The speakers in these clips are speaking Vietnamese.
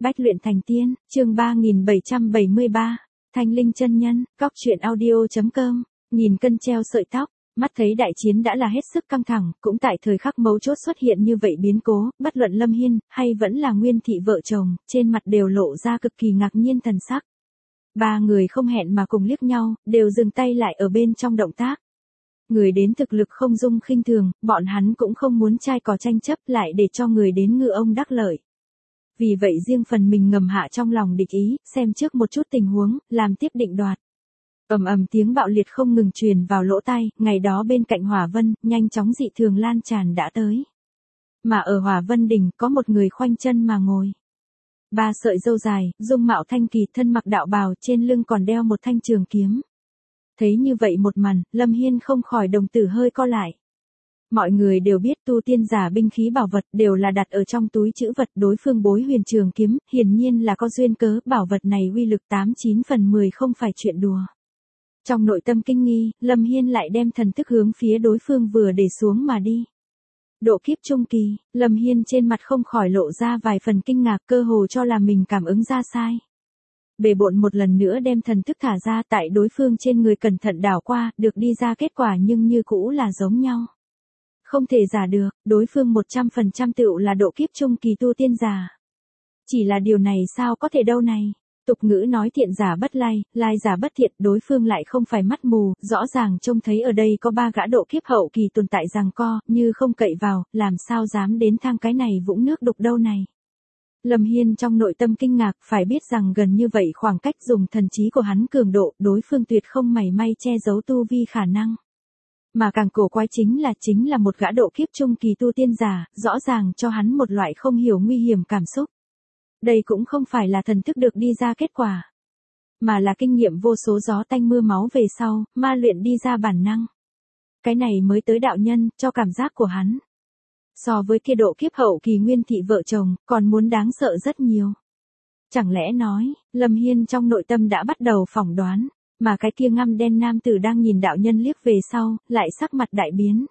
Bách luyện thành tiên, chương 3773, Thanh Linh chân nhân, Cóc truyện audio.com, nghìn cân treo sợi tóc, mắt thấy đại chiến đã là hết sức căng thẳng, cũng tại thời khắc mấu chốt xuất hiện như vậy biến cố, bất luận Lâm Hiên, hay vẫn là Nguyên Thị vợ chồng, trên mặt đều lộ ra cực kỳ ngạc nhiên thần sắc. Ba người không hẹn mà cùng liếc nhau, đều dừng tay lại ở bên trong động tác. Người đến thực lực không dung khinh thường, bọn hắn cũng không muốn trai cò tranh chấp lại để cho người đến ngư ông đắc lợi. Vì vậy riêng phần mình ngầm hạ trong lòng địch ý, xem trước một chút tình huống, làm tiếp định đoạt. Ầm ầm tiếng bạo liệt không ngừng truyền vào lỗ tai, ngày đó bên cạnh Hỏa Vân, nhanh chóng dị thường lan tràn đã tới. Mà ở Hỏa Vân đỉnh có một người khoanh chân mà ngồi. Ba sợi râu dài, dung mạo thanh kỳ, thân mặc đạo bào, trên lưng còn đeo một thanh trường kiếm. Thấy như vậy một màn, Lâm Hiên không khỏi đồng tử hơi co lại. Mọi người đều biết tu tiên giả binh khí bảo vật đều là đặt ở trong túi trữ vật, đối phương bối huyền trường kiếm, hiển nhiên là có duyên cớ, bảo vật này uy lực 89 phần 10 không phải chuyện đùa. Trong nội tâm kinh nghi, Lâm Hiên lại đem thần thức hướng phía đối phương vừa để xuống mà đi. Độ kiếp trung kỳ, Lâm Hiên trên mặt không khỏi lộ ra vài phần kinh ngạc, cơ hồ cho là mình cảm ứng ra sai. Bề bộn một lần nữa đem thần thức thả ra, tại đối phương trên người cẩn thận đảo qua, được đi ra kết quả nhưng như cũ là giống nhau. Không thể giả được, đối phương 100% tựu là độ kiếp trung kỳ tu tiên giả. Chỉ là điều này sao có thể đâu này. Tục ngữ nói thiện giả bất lai, lai giả bất thiện, đối phương lại không phải mắt mù, rõ ràng trông thấy ở đây có ba gã độ kiếp hậu kỳ tồn tại giằng co, như không cậy vào, làm sao dám đến thang cái này vũng nước đục đâu này. Lâm Hiên trong nội tâm kinh ngạc, phải biết rằng gần như vậy khoảng cách dùng thần trí của hắn cường độ, đối phương tuyệt không mảy may che giấu tu vi khả năng. Mà càng cổ quái chính là một gã độ kiếp trung kỳ tu tiên giả, rõ ràng cho hắn một loại không hiểu nguy hiểm cảm xúc. Đây cũng không phải là thần thức được đi ra kết quả, mà là kinh nghiệm vô số gió tanh mưa máu về sau, ma luyện đi ra bản năng. Cái này mới tới đạo nhân, cho cảm giác của hắn. So với kia độ kiếp hậu kỳ Nguyên Thị vợ chồng, còn muốn đáng sợ rất nhiều. Chẳng lẽ nói, Lâm Hiên trong nội tâm đã bắt đầu phỏng đoán, mà cái kia ngăm đen nam tử đang nhìn đạo nhân liếc về sau, lại sắc mặt đại biến.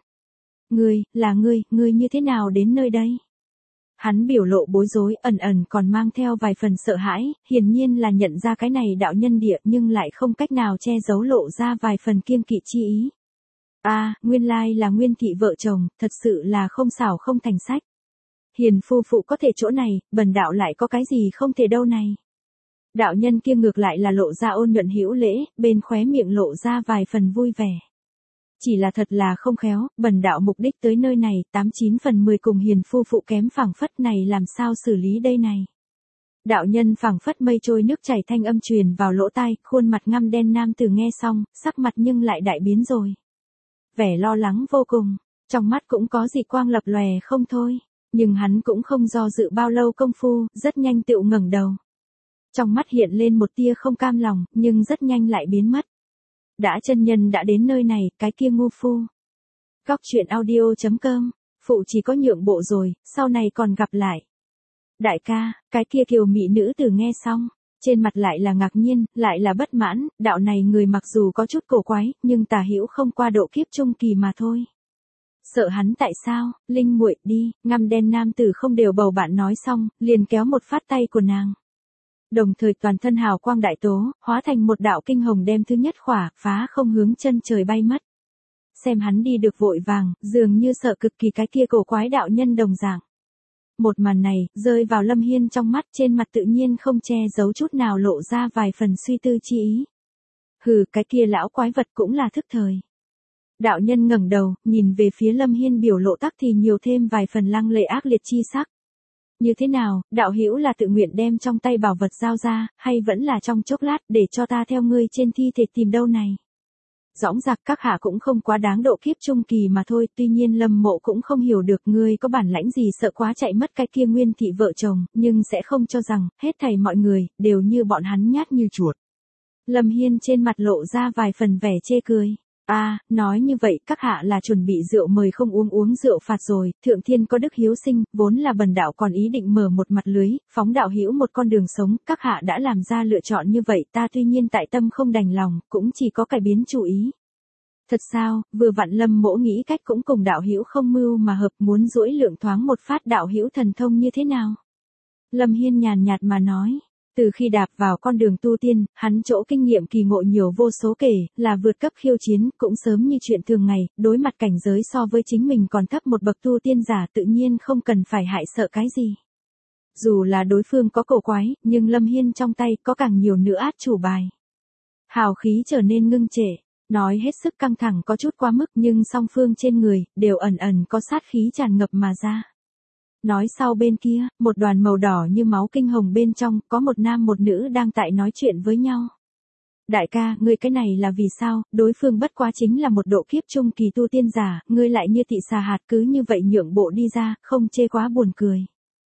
Ngươi như thế nào đến nơi đây? Hắn biểu lộ bối rối, ẩn còn mang theo vài phần sợ hãi, hiển nhiên là nhận ra cái này đạo nhân địa nhưng lại không cách nào che giấu lộ ra vài phần kiêng kỵ chi ý. Nguyên lai là Nguyên Thị vợ chồng, thật sự là không xảo không thành sách. Hiền phu phụ có thể chỗ này, bần đạo lại có cái gì không thể đâu này. Đạo nhân kia ngược lại là lộ ra ôn nhuận hữu lễ, bên khóe miệng lộ ra vài phần vui vẻ. Chỉ là thật là không khéo, bần đạo mục đích tới nơi này, 89 phần 10 cùng hiền phu phụ kém phảng phất này làm sao xử lý đây này. Đạo nhân phảng phất mây trôi nước chảy thanh âm truyền vào lỗ tai, khuôn mặt ngăm đen nam tử nghe xong, sắc mặt nhưng lại đại biến rồi. Vẻ lo lắng vô cùng, trong mắt cũng có dị quang lập lòe không thôi, nhưng hắn cũng không do dự bao lâu công phu, rất nhanh tựu ngẩng đầu. Trong mắt hiện lên một tia không cam lòng, nhưng rất nhanh lại biến mất. Đã chân nhân đã đến nơi này, cái kia ngu phu. Cóc truyện audio.com, phụ chỉ có nhượng bộ rồi, sau này còn gặp lại. Đại ca, cái kia kiều mỹ nữ tử nghe xong, trên mặt lại là ngạc nhiên, lại là bất mãn, đạo này người mặc dù có chút cổ quái, nhưng tà hữu không qua độ kiếp trung kỳ mà thôi. Sợ hắn tại sao, Linh muội đi, ngăm đen nam tử không đều bầu bạn nói xong, liền kéo một phát tay của nàng. Đồng thời toàn thân hào quang đại tố, hóa thành một đạo kinh hồng đem thứ nhất khỏa, phá không hướng chân trời bay mất. Xem hắn đi được vội vàng, dường như sợ cực kỳ cái kia cổ quái đạo nhân đồng dạng. Một màn này, rơi vào Lâm Hiên trong mắt, trên mặt tự nhiên không che giấu chút nào lộ ra vài phần suy tư chi ý. Hừ, cái kia lão quái vật cũng là thức thời. Đạo nhân ngẩng đầu, nhìn về phía Lâm Hiên biểu lộ tắc thì nhiều thêm vài phần lăng lệ ác liệt chi sắc. Như thế nào, đạo hữu là tự nguyện đem trong tay bảo vật giao ra, hay vẫn là trong chốc lát để cho ta theo ngươi trên thi thể tìm đâu này? Dõng dạc các hạ cũng không quá đáng độ kiếp trung kỳ mà thôi, tuy nhiên Lâm Mộ cũng không hiểu được ngươi có bản lãnh gì sợ quá chạy mất cái kia Nguyên Thị vợ chồng, nhưng sẽ không cho rằng, hết thảy mọi người, đều như bọn hắn nhát như chuột. Lâm Hiên trên mặt lộ ra vài phần vẻ chê cười. Nói như vậy các hạ là chuẩn bị rượu mời không uống rượu phạt rồi, thượng thiên có đức hiếu sinh, vốn là bần đạo còn ý định mở một mặt lưới, phóng đạo hữu một con đường sống, các hạ đã làm ra lựa chọn như vậy, ta tuy nhiên tại tâm không đành lòng, cũng chỉ có cải biến chủ ý. Thật sao, vừa vặn Lâm Mỗ nghĩ cách cũng cùng đạo hữu không mưu mà hợp, muốn duỗi lượng thoáng một phát đạo hữu thần thông như thế nào? Lâm Hiên nhàn nhạt mà nói. Từ khi đạp vào con đường tu tiên, hắn chỗ kinh nghiệm kỳ ngộ nhiều vô số kể, là vượt cấp khiêu chiến, cũng sớm như chuyện thường ngày, đối mặt cảnh giới so với chính mình còn thấp một bậc tu tiên giả tự nhiên không cần phải hại sợ cái gì. Dù là đối phương có cổ quái, nhưng Lâm Hiên trong tay có càng nhiều nữa át chủ bài. Hào khí trở nên ngưng trệ, nói hết sức căng thẳng có chút quá mức nhưng song phương trên người, đều ẩn ẩn có sát khí tràn ngập mà ra. Nói sau bên kia, một đoàn màu đỏ như máu kinh hồng bên trong, có một nam một nữ đang tại nói chuyện với nhau. Đại ca, ngươi cái này là vì sao, đối phương bất quá chính là một độ kiếp trung kỳ tu tiên giả, ngươi lại như thị xà hạt cứ như vậy nhượng bộ đi ra, không chê quá buồn cười.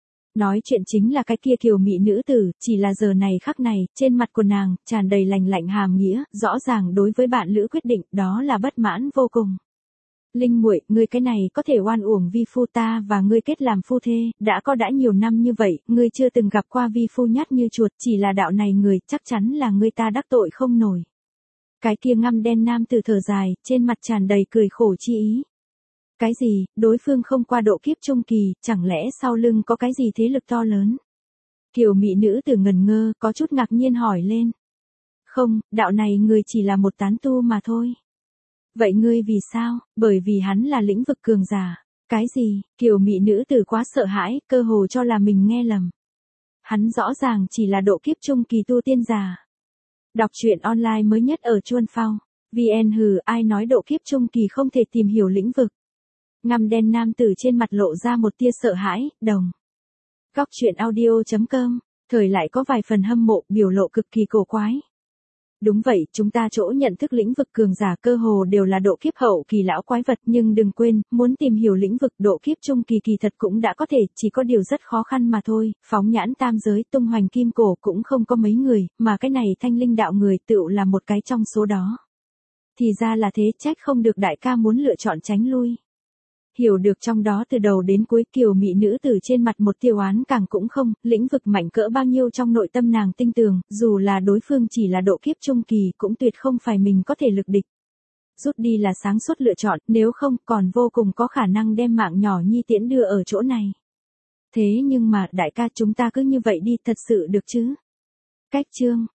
Nói chuyện chính là cái kia kiều mị nữ tử, chỉ là giờ này khắc này, trên mặt của nàng, tràn đầy lạnh lạnh hàm nghĩa, rõ ràng đối với bạn lữ quyết định, đó là bất mãn vô cùng. Linh muội, ngươi cái này có thể oan uổng vi phu ta và ngươi kết làm phu thê, đã nhiều năm như vậy, ngươi chưa từng gặp qua vi phu nhát như chuột, chỉ là đạo này người, chắc chắn là ngươi ta đắc tội không nổi. Cái kia ngăm đen nam tử thở dài, trên mặt tràn đầy cười khổ chi ý. Cái gì, đối phương không qua độ kiếp trung kỳ, chẳng lẽ sau lưng có cái gì thế lực to lớn? Kiều mị nữ tử ngần ngơ, có chút ngạc nhiên hỏi lên. Không, đạo này người chỉ là một tán tu mà thôi. Vậy ngươi vì sao? Bởi vì hắn là lĩnh vực cường giả. Cái gì? Kiều mị nữ tử quá sợ hãi, cơ hồ cho là mình nghe lầm. Hắn rõ ràng chỉ là độ kiếp trung kỳ tu tiên giả. Đọc truyện online mới nhất ở Chuan Phao. VN hừ, ai nói độ kiếp trung kỳ không thể tìm hiểu lĩnh vực. Ngăm đen nam tử trên mặt lộ ra một tia sợ hãi, đồng. Góc truyện audio.com, thời lại có vài phần hâm mộ, biểu lộ cực kỳ cổ quái. Đúng vậy, chúng ta chỗ nhận thức lĩnh vực cường giả cơ hồ đều là độ kiếp hậu kỳ lão quái vật, nhưng đừng quên, muốn tìm hiểu lĩnh vực độ kiếp trung kỳ kỳ thật cũng đã có thể, chỉ có điều rất khó khăn mà thôi, phóng nhãn tam giới tung hoành kim cổ cũng không có mấy người, mà cái này thanh linh đạo người tựu là một cái trong số đó. Thì ra là thế, trách không được đại ca muốn lựa chọn tránh lui. Hiểu được trong đó từ đầu đến cuối, kiều mị nữ tử trên mặt một tiêu oán càng cũng không, lĩnh vực mạnh cỡ bao nhiêu trong nội tâm nàng tinh tường, dù là đối phương chỉ là độ kiếp trung kỳ cũng tuyệt không phải mình có thể lực địch. Rút đi là sáng suốt lựa chọn, nếu không còn vô cùng có khả năng đem mạng nhỏ nhi tiễn đưa ở chỗ này. Thế nhưng mà, đại ca chúng ta cứ như vậy đi thật sự được chứ? Cách chương.